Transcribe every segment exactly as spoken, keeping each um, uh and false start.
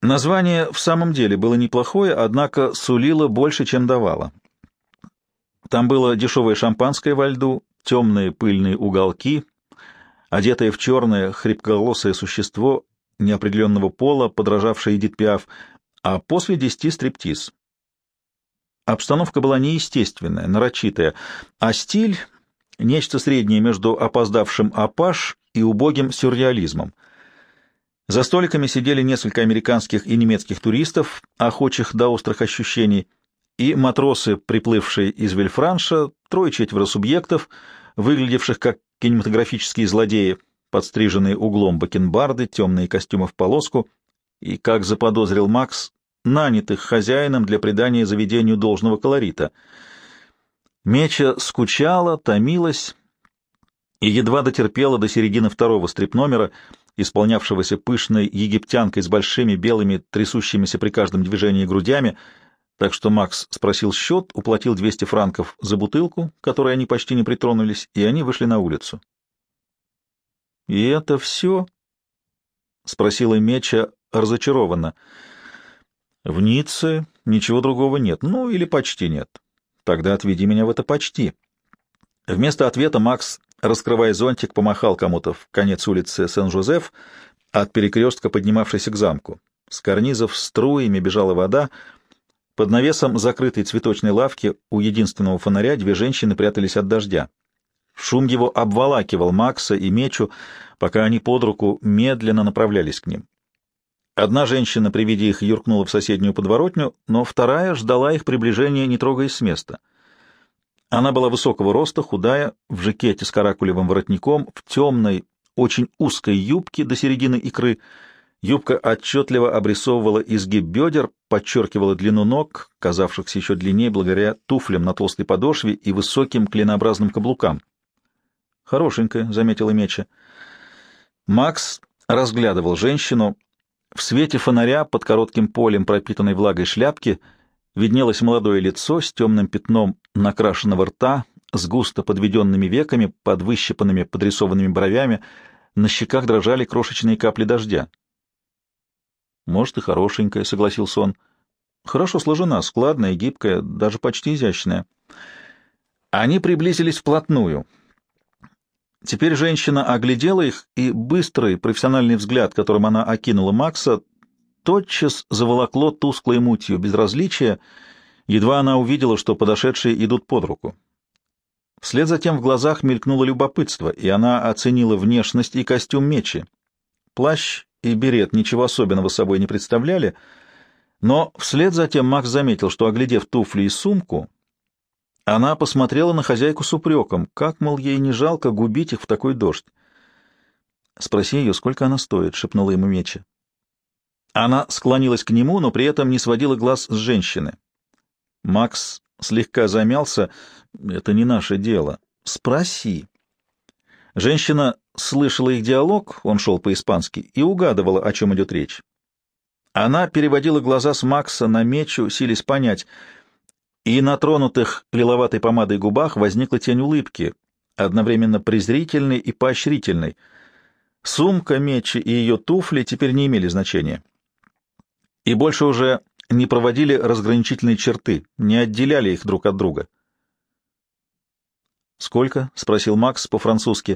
Название в самом деле было неплохое, однако сулило больше, чем давало. Там было дешевое шампанское во льду, темные пыльные уголки, одетое в черное хрипкоголосое существо неопределенного пола, подражавшее Эдит Пиаф, а после десяти стриптиз. Обстановка была неестественная, нарочитая, а стиль — нечто среднее между опоздавшим апаш и убогим сюрреализмом. За столиками сидели несколько американских и немецких туристов, охочих до острых ощущений, и матросы, приплывшие из Вильфранша, трое-четверо субъектов, выглядевших как кинематографические злодеи, подстриженные углом бакенбарды, темные костюмы в полоску, и, как заподозрил Макс, нанятых хозяином для придания заведению должного колорита. Меча скучала, томилась и едва дотерпела до середины второго стрип-номера, исполнявшегося пышной египтянкой с большими белыми, трясущимися при каждом движении грудями, так что Макс спросил счет, уплатил двести франков за бутылку, которой они почти не притронулись, и они вышли на улицу. — И это все? — спросила Меча разочарованно. — В Ницце ничего другого нет, ну или почти нет. Тогда отведи меня в это почти. Вместо ответа Макс, раскрывая зонтик, помахал кому-то в конец улицы Сен-Жозеф, от перекрестка, поднимавшейся к замку. С карнизов струями бежала вода. Под навесом закрытой цветочной лавки у единственного фонаря две женщины прятались от дождя. Шум его обволакивал Макса и Мечу, пока они под руку медленно направлялись к ним. Одна женщина при виде их юркнула в соседнюю подворотню, но вторая ждала их приближения, не трогаясь с места. Она была высокого роста, худая, в жакете с каракулевым воротником, в темной, очень узкой юбке до середины икры. Юбка отчетливо обрисовывала изгиб бедер, подчеркивала длину ног, казавшихся еще длиннее благодаря туфлям на толстой подошве и высоким клинообразным каблукам. «Хорошенькая», — заметила Меча. Макс разглядывал женщину. В свете фонаря под коротким полем пропитанной влагой шляпки виднелось молодое лицо с темным пятном накрашенного рта, с густо подведенными веками, под выщипанными подрисованными бровями, на щеках дрожали крошечные капли дождя. «Может, и хорошенькая», — согласился он. «Хорошо сложена, складная, гибкая, даже почти изящная». Они приблизились вплотную. Теперь женщина оглядела их, и быстрый профессиональный взгляд, которым она окинула Макса, тотчас заволокло тусклой мутью безразличия, едва она увидела, что подошедшие идут под руку. Вслед за тем в глазах мелькнуло любопытство, и она оценила внешность и костюм Мечи. Плащ и берет ничего особенного собой не представляли, но вслед за тем Макс заметил, что, оглядев туфли и сумку, она посмотрела на хозяйку с упреком, как, мол, ей не жалко губить их в такой дождь. «Спроси ее, сколько она стоит», — шепнула ему Меча. Она склонилась к нему, но при этом не сводила глаз с женщины. Макс слегка замялся. «Это не наше дело. Спроси». Женщина слышала их диалог, он шел по-испански, и угадывала, о чем идет речь. Она переводила глаза с Макса на Мечу, силясь понять, и на тронутых лиловатой помадой губах возникла тень улыбки, одновременно презрительной и поощрительной. Сумка Мечи и ее туфли теперь не имели значения. И больше уже не проводили разграничительные черты, не отделяли их друг от друга. «Сколько?» — спросил Макс по-французски.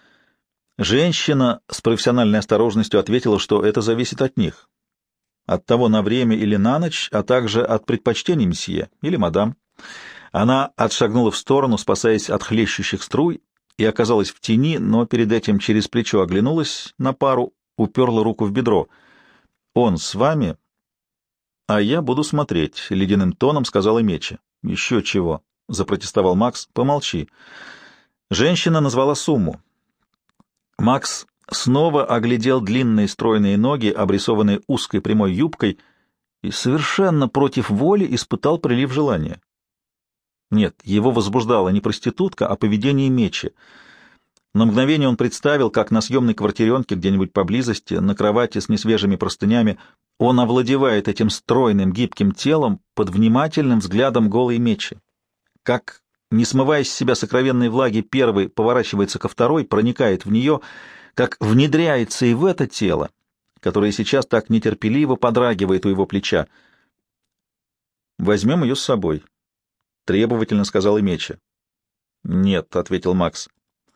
Женщина с профессиональной осторожностью ответила, что это зависит от них. От того, на время или на ночь, а также от предпочтений мсье или мадам. Она отшагнула в сторону, спасаясь от хлещущих струй, и оказалась в тени, но перед этим через плечо оглянулась на пару, уперла руку в бедро. «Он с вами, а я буду смотреть», — ледяным тоном сказала Меча. «Еще чего», — запротестовал Макс. «Помолчи». Женщина назвала сумму. Макс снова оглядел длинные стройные ноги, обрисованные узкой прямой юбкой, и совершенно против воли испытал прилив желания. Нет, его возбуждала не проститутка, а поведение Мечи. На мгновение он представил, как на съемной квартиренке где-нибудь поблизости, на кровати с несвежими простынями, он овладевает этим стройным гибким телом под внимательным взглядом голой Мечи. Как, не смывая с себя сокровенной влаги, первый поворачивается ко второй, проникает в нее, как внедряется и в это тело, которая сейчас так нетерпеливо подрагивает у его плеча. «Возьмем ее с собой», — требовательно сказал Меча. «Нет», — ответил Макс.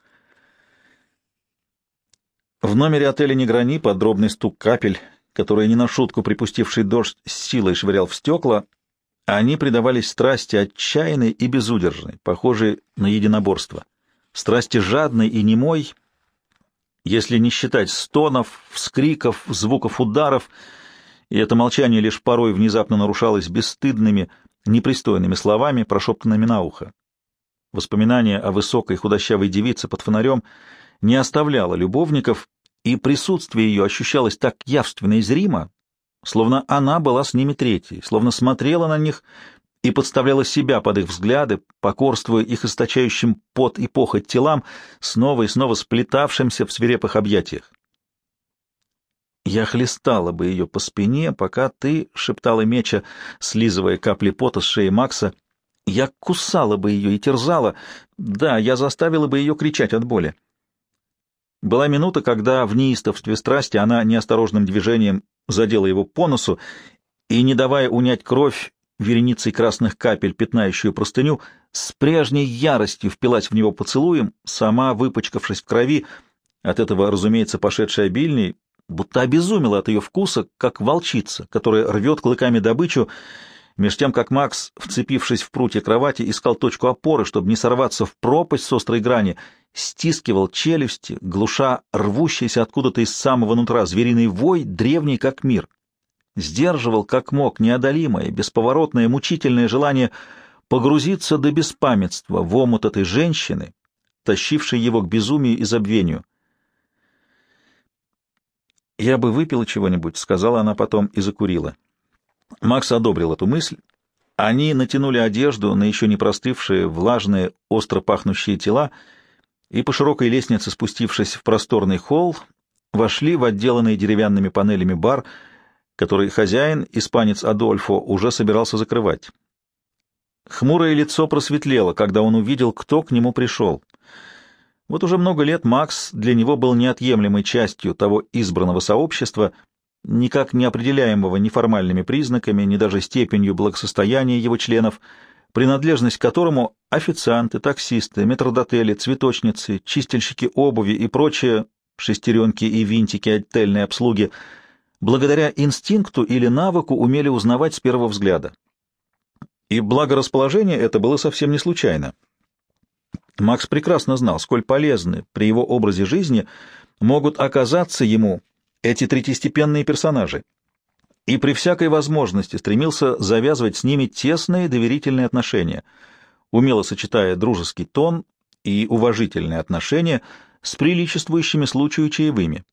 В номере отеля «Неграни» под дробный стук капель, которые не на шутку припустивший дождь с силой швырял в стекла, они предавались страсти отчаянной и безудержной, похожей на единоборство. Страсти жадной и немой, если не считать стонов, вскриков, звуков ударов, и это молчание лишь порой внезапно нарушалось бесстыдными, непристойными словами, прошептанными на ухо. Воспоминание о высокой худощавой девице под фонарем не оставляло любовников, и присутствие ее ощущалось так явственно и зримо, словно она была с ними третьей, словно смотрела на них и подставляла себя под их взгляды, покорствуя их источающим пот и похоть телам, снова и снова сплетавшимся в свирепых объятиях. «Я хлестала бы ее по спине, пока ты, — шептала Меча, слизывая капли пота с шеи Макса, — я кусала бы ее и терзала, да, я заставила бы ее кричать от боли». Была минута, когда в неистовстве страсти она неосторожным движением задела его по носу и, не давая унять кровь, вереницей красных капель, пятнающую простыню, с прежней яростью впилась в него поцелуем, сама выпачкавшись в крови, от этого, разумеется, пошедшей обильней, будто обезумела от ее вкуса, как волчица, которая рвет клыками добычу, меж тем, как Макс, вцепившись в прутья кровати, искал точку опоры, чтобы не сорваться в пропасть с острой грани, стискивал челюсти, глуша рвущийся откуда-то из самого нутра звериный вой, древний как мир. Сдерживал, как мог, неодолимое, бесповоротное, мучительное желание погрузиться до беспамятства в омут этой женщины, тащившей его к безумию и забвению. «Я бы выпила чего-нибудь», — сказала она потом и закурила. Макс одобрил эту мысль. Они натянули одежду на еще не простывшие, влажные, остро пахнущие тела и по широкой лестнице, спустившись в просторный холл, вошли в отделанный деревянными панелями бар, который хозяин, испанец Адольфо, уже собирался закрывать. Хмурое лицо просветлело, когда он увидел, кто к нему пришел. Вот уже много лет Макс для него был неотъемлемой частью того избранного сообщества, никак не определяемого ни формальными признаками, ни даже степенью благосостояния его членов, принадлежность к которому официанты, таксисты, метрдотели, цветочницы, чистильщики обуви и прочие шестеренки и винтики отельной обслуги благодаря инстинкту или навыку умели узнавать с первого взгляда. И благорасположение это было совсем не случайно. Макс прекрасно знал, сколь полезны при его образе жизни могут оказаться ему эти третьестепенные персонажи, и при всякой возможности стремился завязывать с ними тесные доверительные отношения, умело сочетая дружеский тон и уважительные отношения с приличествующими случаю чаевыми.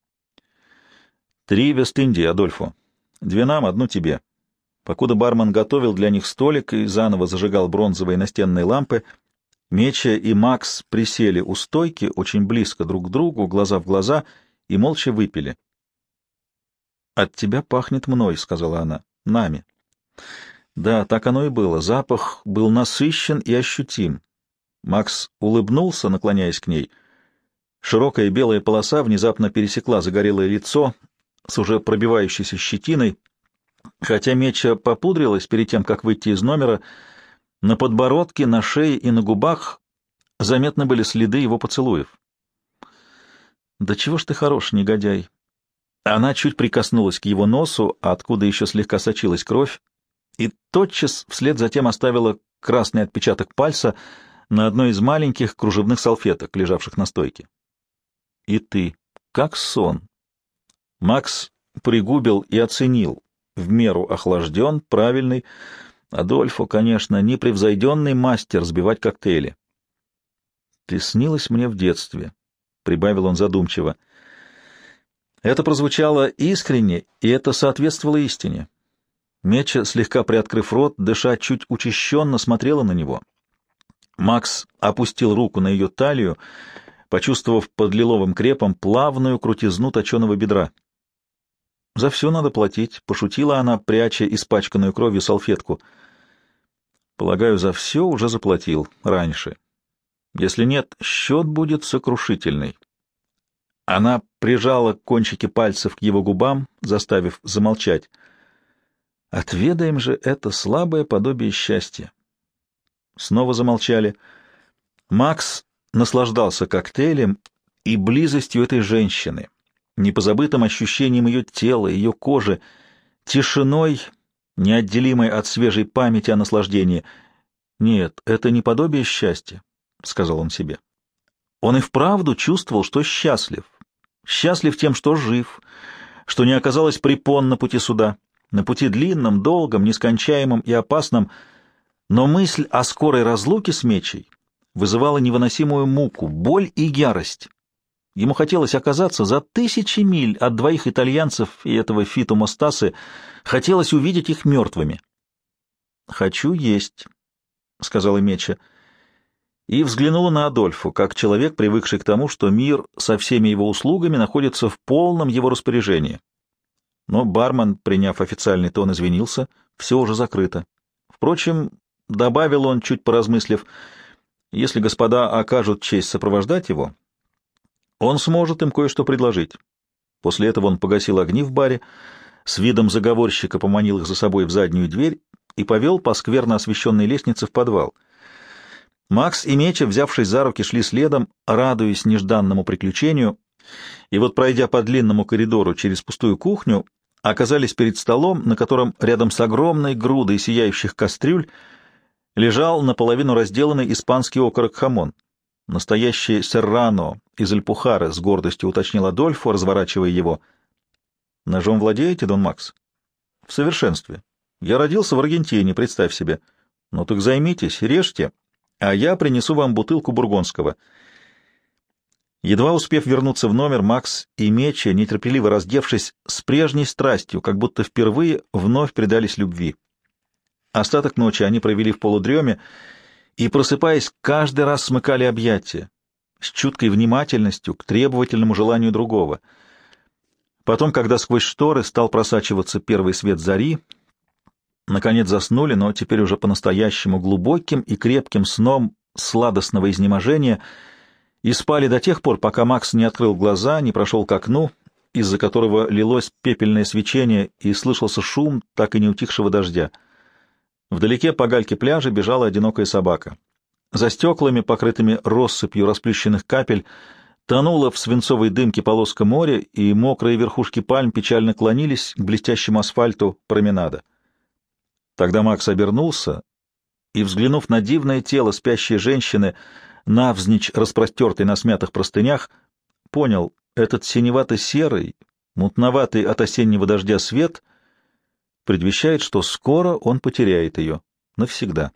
«Три Вест-Индии, Адольфо. Две нам, одну тебе». Покуда бармен готовил для них столик и заново зажигал бронзовые настенные лампы, Меча и Макс присели у стойки очень близко друг к другу, глаза в глаза, и молча выпили. «От тебя пахнет мной», — сказала она, — «нами». Да, так оно и было. Запах был насыщен и ощутим. Макс улыбнулся, наклоняясь к ней. Широкая белая полоса внезапно пересекла загорелое лицо с уже пробивающейся щетиной. Хотя Меча попудрилась перед тем, как выйти из номера, на подбородке, на шее и на губах заметны были следы его поцелуев. «Да чего ж ты хорош, негодяй!» Она чуть прикоснулась к его носу, откуда еще слегка сочилась кровь, и тотчас вслед затем оставила красный отпечаток пальца на одной из маленьких кружевных салфеток, лежавших на стойке. «И ты, как сон!» Макс пригубил и оценил, в меру охлажден, правильный, Адольфо, конечно, непревзойденный мастер сбивать коктейли. «Ты снилась мне в детстве», — прибавил он задумчиво. Это прозвучало искренне, и это соответствовало истине. Меча, слегка приоткрыв рот, дыша чуть учащенно, смотрела на него. Макс опустил руку на ее талию, почувствовав под лиловым крепом плавную крутизну точеного бедра. «За все надо платить», — пошутила она, пряча испачканную кровью салфетку. «Полагаю, за все уже заплатил раньше. Если нет, счет будет сокрушительный». Она прижала кончики пальцев к его губам, заставив замолчать. «Отведаем же это слабое подобие счастья». Снова замолчали. Макс наслаждался коктейлем и близостью этой женщины, непозабытым ощущением ее тела, ее кожи, тишиной, неотделимой от свежей памяти о наслаждении. «Нет, это не подобие счастья», — сказал он себе. Он и вправду чувствовал, что счастлив. Счастлив тем, что жив, что не оказалось препон на пути суда, на пути длинном, долгом, нескончаемом и опасном, но мысль о скорой разлуке с Мечей вызывала невыносимую муку, боль и ярость. Ему хотелось оказаться за тысячи миль от двоих итальянцев и этого Фито Мостасы, хотелось увидеть их мертвыми. «Хочу есть», — сказала Меча, и взглянула на Адольфо, как человек, привыкший к тому, что мир со всеми его услугами находится в полном его распоряжении. Но бармен, приняв официальный тон, извинился, все уже закрыто. Впрочем, добавил он, чуть поразмыслив, если господа окажут честь сопровождать его, он сможет им кое-что предложить. После этого он погасил огни в баре, с видом заговорщика поманил их за собой в заднюю дверь и повел по скверно освещенной лестнице в подвал. Макс и Меча, взявшись за руки, шли следом, радуясь нежданному приключению, и вот, пройдя по длинному коридору через пустую кухню, оказались перед столом, на котором рядом с огромной грудой сияющих кастрюль лежал наполовину разделанный испанский окорок-хамон. Настоящий серрано из Альпухара, с гордостью уточнил Адольфо, разворачивая его. «Ножом владеете, Дон Макс?» «В совершенстве. Я родился в Аргентине, представь себе. Ну так займитесь, режьте, а я принесу вам бутылку бургундского». Едва успев вернуться в номер, Макс и Меча, нетерпеливо раздевшись, с прежней страстью, как будто впервые вновь предались любви. Остаток ночи они провели в полудреме и, просыпаясь, каждый раз смыкали объятия с чуткой внимательностью к требовательному желанию другого. Потом, когда сквозь шторы стал просачиваться первый свет зари, наконец заснули, но теперь уже по-настоящему глубоким и крепким сном сладостного изнеможения, и спали до тех пор, пока Макс не открыл глаза, не прошел к окну, из-за которого лилось пепельное свечение и слышался шум так и не утихшего дождя. Вдалеке по гальке пляжа бежала одинокая собака. За стеклами, покрытыми россыпью расплющенных капель, тонула в свинцовой дымке полоска моря, и мокрые верхушки пальм печально клонились к блестящему асфальту променада. Тогда Макс обернулся и, взглянув на дивное тело спящей женщины, навзничь распростертой на смятых простынях, понял, этот синевато-серый, мутноватый от осеннего дождя свет предвещает, что скоро он потеряет ее навсегда.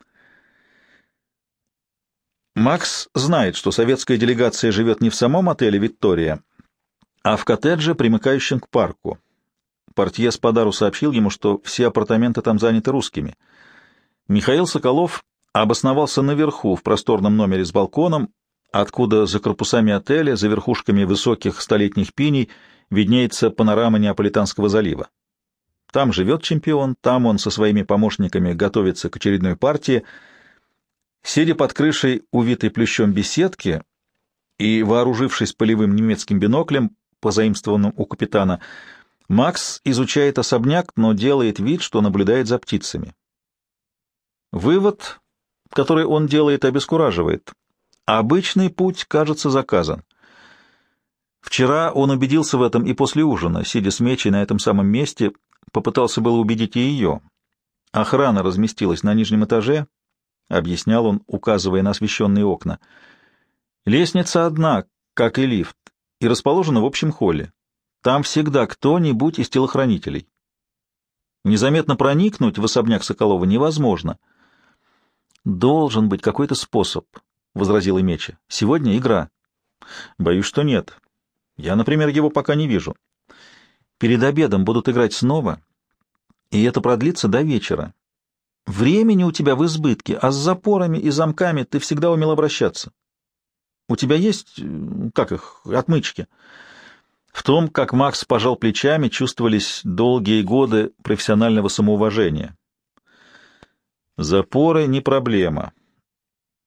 Макс знает, что советская делегация живет не в самом отеле «Виктория», а в коттедже, примыкающем к парку. Портье Спадару сообщил ему, что все апартаменты там заняты русскими. Михаил Соколов обосновался наверху, в просторном номере с балконом, откуда за корпусами отеля, за верхушками высоких столетних пиней, виднеется панорама Неаполитанского залива. Там живет чемпион, там он со своими помощниками готовится к очередной партии. Сидя под крышей, увитой плющом беседки, и, вооружившись полевым немецким биноклем, позаимствованным у капитана, Макс изучает особняк, но делает вид, что наблюдает за птицами. Вывод, который он делает, обескураживает. Обычный путь, кажется, заказан. Вчера он убедился в этом и после ужина, сидя с Мечей на этом самом месте, попытался было убедить и ее. Охрана разместилась на нижнем этаже, — объяснял он, указывая на освещенные окна. Лестница одна, как и лифт, и расположена в общем холле. Там всегда кто-нибудь из телохранителей. Незаметно проникнуть в особняк Соколова невозможно. «Должен быть какой-то способ», — возразила Меча. «Сегодня игра». «Боюсь, что нет. Я, например, его пока не вижу. Перед обедом будут играть снова, и это продлится до вечера. Времени у тебя в избытке, а с запорами и замками ты всегда умел обращаться. У тебя есть, как их, отмычки?» В том, как Макс пожал плечами, чувствовались долгие годы профессионального самоуважения. «Запоры не проблема.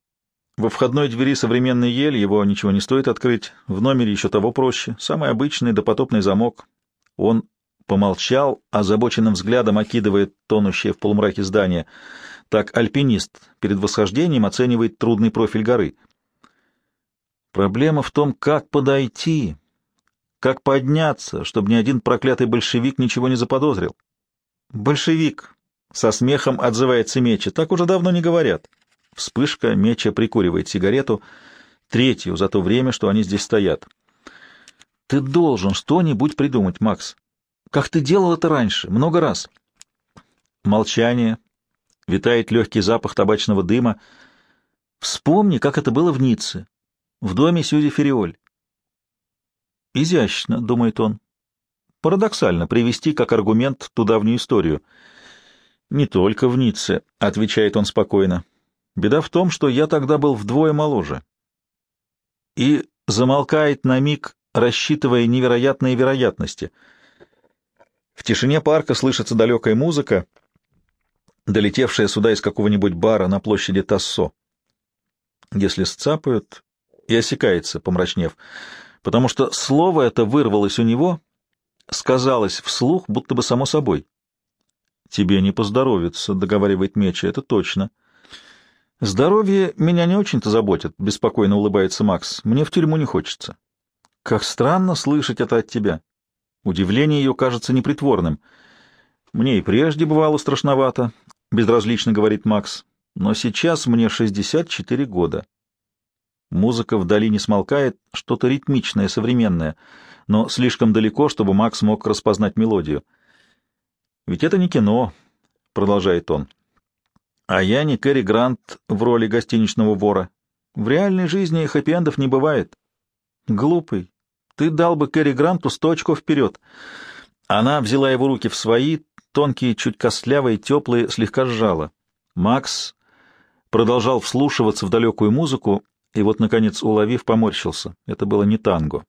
Во входной двери современный ель, его ничего не стоит открыть. В номере еще того проще. Самый обычный допотопный замок. Он помолчал, озабоченным взглядом окидывая тонущее в полумраке здание. Так альпинист перед восхождением оценивает трудный профиль горы. Проблема в том, как подойти, как подняться, чтобы ни один проклятый большевик ничего не заподозрил. «Большевик!» — со смехом отзывается Меча. «Так уже давно не говорят». Вспышка, Меча прикуривает сигарету, третью за то время, что они здесь стоят. «Ты должен что-нибудь придумать, Макс. Как ты делал это раньше, много раз». Молчание. Витает легкий запах табачного дыма. «Вспомни, как это было в Ницце, в доме Сьюзи Фериоль». «Изящно», — думает он. «Парадоксально привести как аргумент ту давнюю историю». «Не только в Ницце», — отвечает он спокойно. «Беда в том, что я тогда был вдвое моложе». И замолкает на миг, рассчитывая невероятные вероятности. В тишине парка слышится далекая музыка, долетевшая сюда из какого-нибудь бара на площади Тассо. Если сцапают, и осекается, помрачнев, потому что слово это вырвалось у него, сказалось вслух, будто бы само собой. «Тебе не поздоровится», — договаривает Меча, — «это точно». «Здоровье меня не очень-то заботит», — беспокойно улыбается Макс. «Мне в тюрьму не хочется». «Как странно слышать это от тебя». Удивление ее кажется непритворным. «Мне и прежде бывало страшновато», — безразлично говорит Макс. «Но сейчас мне шестьдесят четыре года». Музыка вдали не смолкает, что-то ритмичное, современное, но слишком далеко, чтобы Макс мог распознать мелодию. «Ведь это не кино», — продолжает он. «А я не Кэрри Грант в роли гостиничного вора. В реальной жизни хэппи-эндов не бывает». «Глупый. Ты дал бы Кэрри Гранту сто очков вперед». Она взяла его руки в свои, тонкие, чуть костлявые, теплые, слегка сжала. Макс продолжал вслушиваться в далекую музыку, и вот, наконец, уловив, поморщился. Это было не танго.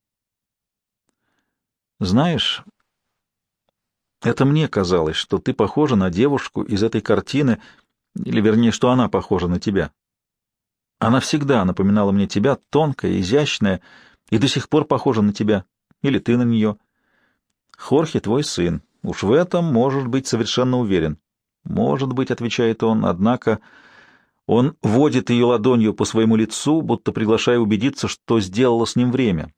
«Знаешь, это мне казалось, что ты похожа на девушку из этой картины, или, вернее, что она похожа на тебя. Она всегда напоминала мне тебя, тонкая, изящная, и до сих пор похожа на тебя, или ты на нее. Хорхе твой сын, уж в этом можешь быть совершенно уверен». «Может быть», — отвечает он, — однако он водит ее ладонью по своему лицу, будто приглашая убедиться, что сделало с ним время.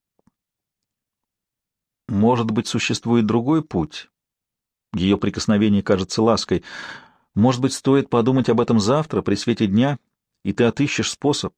«Может быть, существует другой путь?» Ее прикосновение кажется лаской. «Может быть, стоит подумать об этом завтра, при свете дня, и ты отыщешь способ?»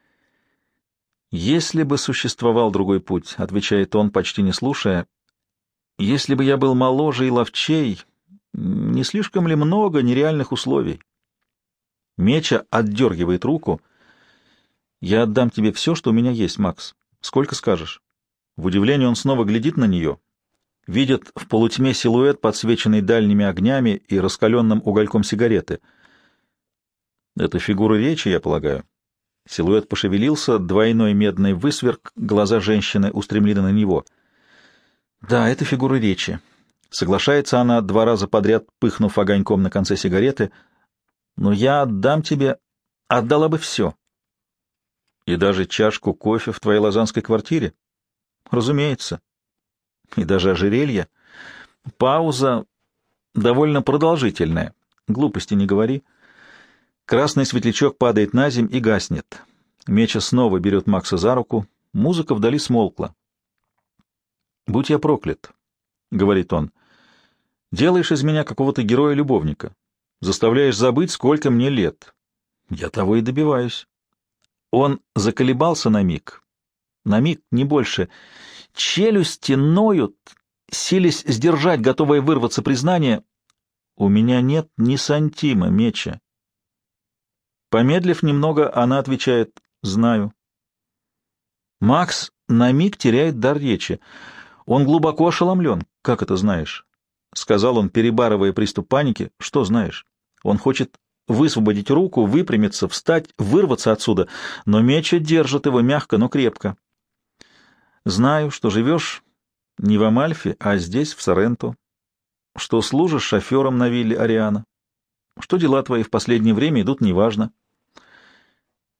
«Если бы существовал другой путь», — отвечает он, почти не слушая, — «если бы я был моложе и ловчей, не слишком ли много нереальных условий?» Меча отдергивает руку. «Я отдам тебе все, что у меня есть, Макс. Сколько скажешь?» В удивлении он снова глядит на нее, видит в полутьме силуэт, подсвеченный дальними огнями и раскаленным угольком сигареты. «Это фигура речи, я полагаю?» Силуэт пошевелился, двойной медный высверк, глаза женщины устремлены на него. «Да, это фигура речи». Соглашается она, два раза подряд пыхнув огоньком на конце сигареты. «Но я отдам тебе, отдала бы все». «И даже чашку кофе в твоей лозаннской квартире?» «Разумеется». «И даже ожерелье?» Пауза довольно продолжительная. Глупости не говори. Красный светлячок падает на земь и гаснет. Меча снова берет Макса за руку. Музыка вдали смолкла. «Будь я проклят», — говорит он. «Делаешь из меня какого-то героя-любовника. Заставляешь забыть, сколько мне лет. Я того и добиваюсь». Он заколебался на миг. На миг, не больше. Челюсти ноют, силясь сдержать, готовое вырваться признание. «У меня нет ни сантима, Меча». Помедлив немного, она отвечает: «Знаю». Макс на миг теряет дар речи. Он глубоко ошеломлен. «Как это знаешь?» — сказал он, перебарывая приступ паники. «Что знаешь?» Он хочет высвободить руку, выпрямиться, встать, вырваться отсюда, но Меча держит его мягко, но крепко. «Знаю, что живешь не в Амальфи, а здесь, в Соренто, что служишь шофером на вилле Ариана, что дела твои в последнее время идут неважно».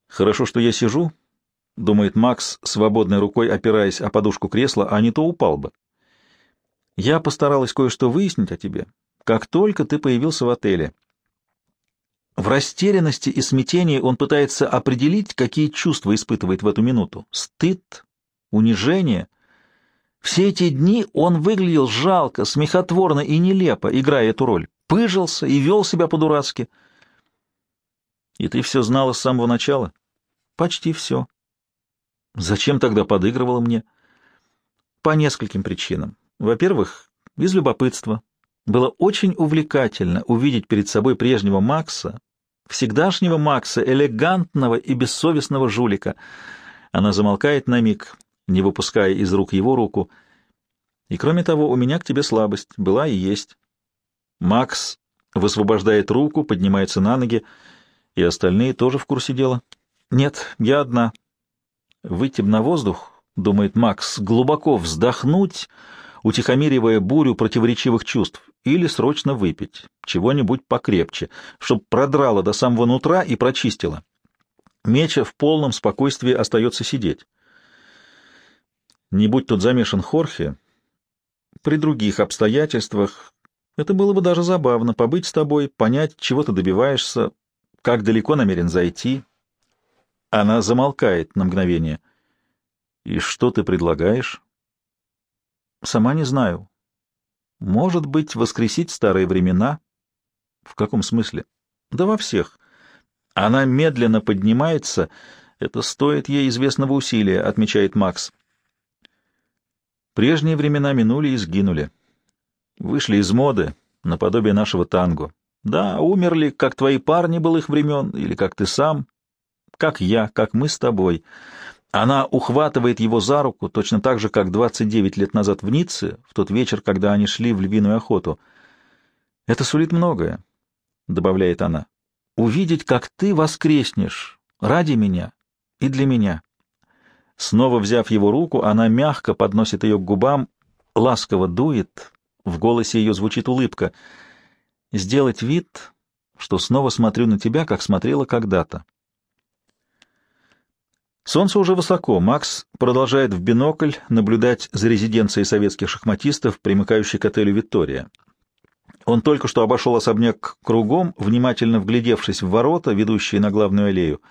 Хорошо, что я сижу, — думает Макс, свободной рукой опираясь о подушку кресла, — а не то упал бы. Я постаралась кое-что выяснить о тебе, как только ты появился в отеле. В растерянности и смятении он пытается определить, какие чувства испытывает в эту минуту. Стыд, унижение. Все эти дни он выглядел жалко, смехотворно и нелепо, играя эту роль. Пыжился и вел себя по-дурацки. И ты все знала с самого начала? Почти все. Зачем тогда подыгрывала мне? По нескольким причинам. Во-первых, из любопытства. Было очень увлекательно увидеть перед собой прежнего Макса, всегдашнего Макса, элегантного и бессовестного жулика. Она замолкает на миг, не выпуская из рук его руку. И кроме того, у меня к тебе слабость, была и есть. Макс высвобождает руку, поднимается на ноги, и остальные тоже в курсе дела. Нет, я одна. Выйти б на воздух, думает Макс, глубоко вздохнуть, утихомиривая бурю противоречивых чувств, или срочно выпить чего-нибудь покрепче, чтоб продрало до самого нутра и прочистило. Меча в полном спокойствии остается сидеть. Не будь тут замешан Хорхе, при других обстоятельствах это было бы даже забавно — побыть с тобой, понять, чего ты добиваешься, как далеко намерен зайти. Она замолкает на мгновение. И что ты предлагаешь? Сама не знаю. Может быть, воскресить старые времена? В каком смысле? Да во всех. Она медленно поднимается. Это стоит ей известного усилия, отмечает Макс. Прежние времена минули и сгинули. Вышли из моды, наподобие нашего танго. Да, умерли, как твои парни былых времен, или как ты сам, как я, как мы с тобой. Она ухватывает его за руку, точно так же, как двадцать девять лет назад в Ницце, в тот вечер, когда они шли в львиную охоту. «Это сулит многое», — добавляет она. «Увидеть, как ты воскреснешь ради меня и для меня». Снова взяв его руку, она мягко подносит ее к губам, ласково дует, в голосе ее звучит улыбка. «Сделать вид, что снова смотрю на тебя, как смотрела когда-то». Солнце уже высоко. Макс продолжает в бинокль наблюдать за резиденцией советских шахматистов, примыкающей к отелю «Виктория». Он только что обошел особняк кругом, внимательно вглядевшись в ворота, ведущие на главную аллею.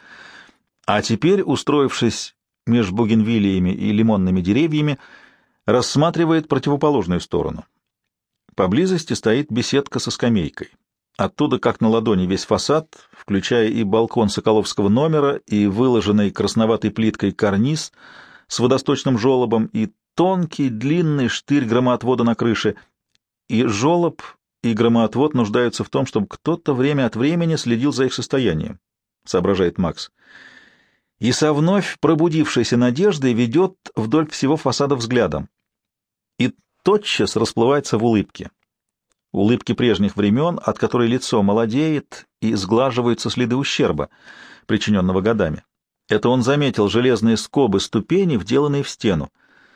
А теперь, устроившись между бугенвиллиями и лимонными деревьями, рассматривает противоположную сторону. Поблизости стоит беседка со скамейкой. Оттуда, как на ладони, весь фасад, включая и балкон соколовского номера, и выложенный красноватой плиткой карниз с водосточным желобом, и тонкий длинный штырь громоотвода на крыше. И желоб, и громоотвод нуждаются в том, чтобы кто-то время от времени следил за их состоянием, соображает Макс. И со вновь пробудившейся надеждой ведет вдоль всего фасада взглядом. И тотчас расплывается в улыбке. Улыбки прежних времен, от которой лицо молодеет и сглаживаются следы ущерба, причиненного годами. Это он заметил железные скобы ступеней, вделанные в стену.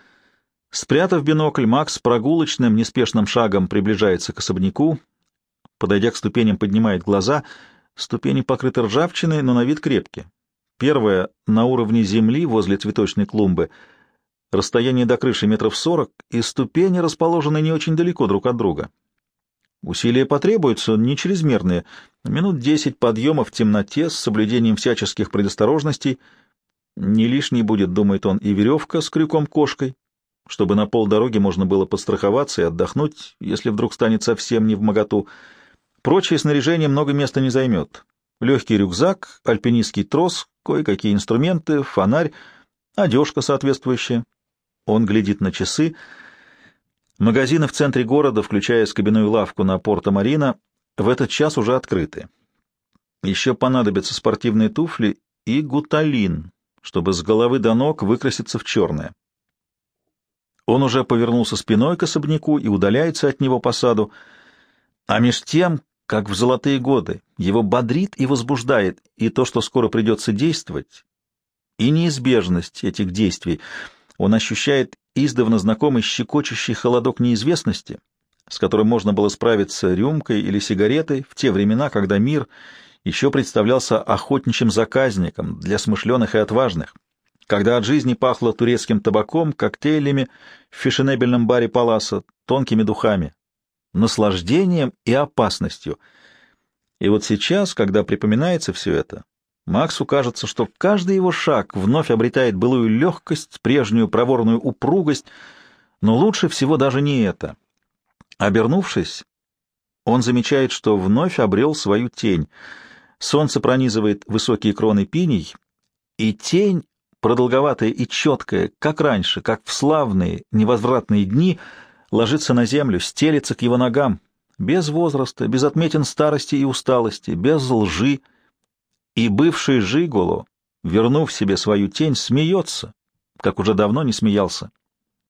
Спрятав бинокль, Макс прогулочным, неспешным шагом приближается к особняку. Подойдя к ступеням, поднимает глаза. Ступени покрыты ржавчиной, но на вид крепкие. Первая — на уровне земли, возле цветочной клумбы. Расстояние до крыши метров сорок, и ступени расположены не очень далеко друг от друга. Усилия потребуются не чрезмерные. Минут десять подъема в темноте с соблюдением всяческих предосторожностей. Не лишней будет, думает он, и веревка с крюком-кошкой, чтобы на полдороги можно было подстраховаться и отдохнуть, если вдруг станет совсем невмоготу. Прочее снаряжение много места не займет. Легкий рюкзак, альпинистский трос, кое-какие инструменты, фонарь, одежка соответствующая. Он глядит на часы. Магазины в центре города, включая скобяную лавку на Порто-Марино, в этот час уже открыты. Еще понадобятся спортивные туфли и гуталин, чтобы с головы до ног выкраситься в черное. Он уже повернулся спиной к особняку и удаляется от него по саду, а меж тем, как в золотые годы, его бодрит и возбуждает и то, что скоро придется действовать, и неизбежность этих действий. Он ощущает издавна знакомый щекочущий холодок неизвестности, с которым можно было справиться рюмкой или сигаретой в те времена, когда мир еще представлялся охотничьим заказником для смышленых и отважных. Когда от жизни пахло турецким табаком, коктейлями в фешенебельном баре Паласа, тонкими духами, наслаждением и опасностью. И вот сейчас, когда припоминается все это, Максу кажется, что каждый его шаг вновь обретает былую легкость, прежнюю проворную упругость, но лучше всего даже не это. Обернувшись, он замечает, что вновь обрел свою тень. Солнце пронизывает высокие кроны пиней, и тень, продолговатая и четкая, как раньше, как в славные, невозвратные дни, ложится на землю, стелется к его ногам, без возраста, без отметин старости и усталости, без лжи. И бывший Жиголо, вернув себе свою тень, смеется, как уже давно не смеялся.